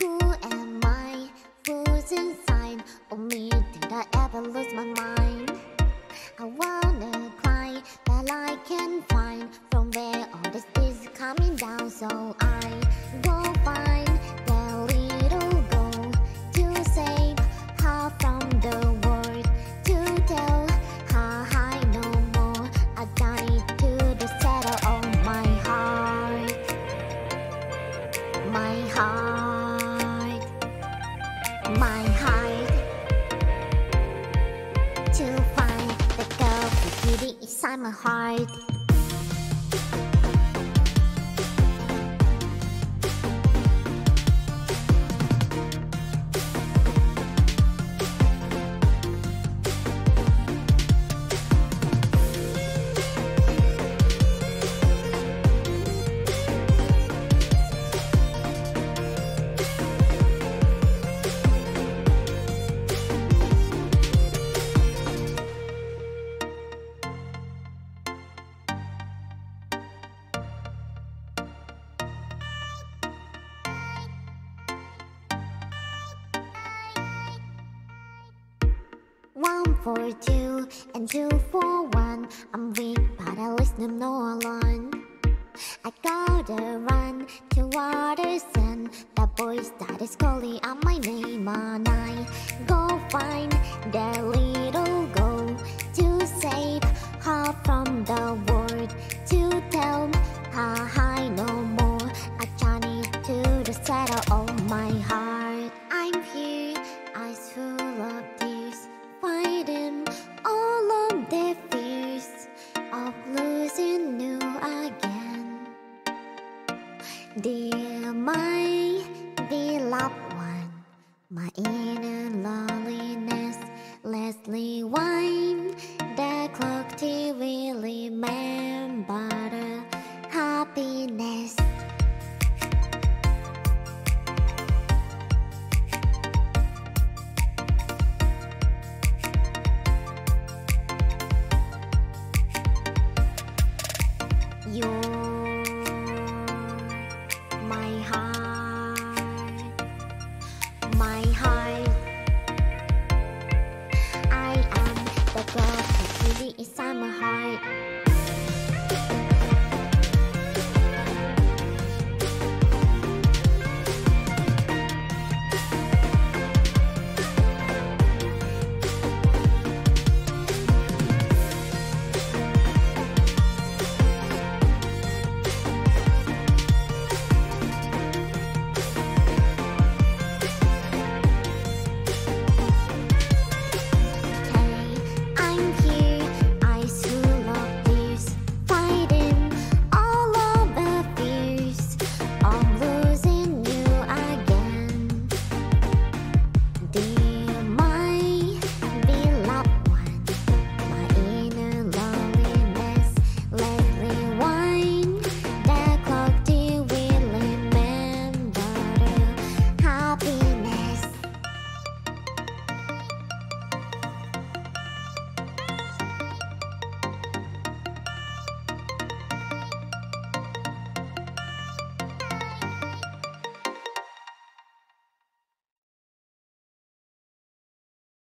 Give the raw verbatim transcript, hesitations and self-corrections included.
Who am I? Who's inside of me? Did I ever lose my mind? I wanna cry, but I can't find from where all this is coming down. So I go find that little girl to save her from the world, to tell her I no more. I done it to the settle of my heart, my heart, my heart. To find the girl with beauty inside my heart. One for two and two for one. I'm weak, but at least I'm not alone. I gotta run toward the sun. That boy started calling out my name, and I go find that little girl to save her from the world, to tell her I no more. I turn it to the center of my heart. I'm here, eyes full of tears, fighting all of the fears of losing you again. Dear my beloved one, my inner loneliness, let's rewind the clock till we remember the happiness. You're my heart, my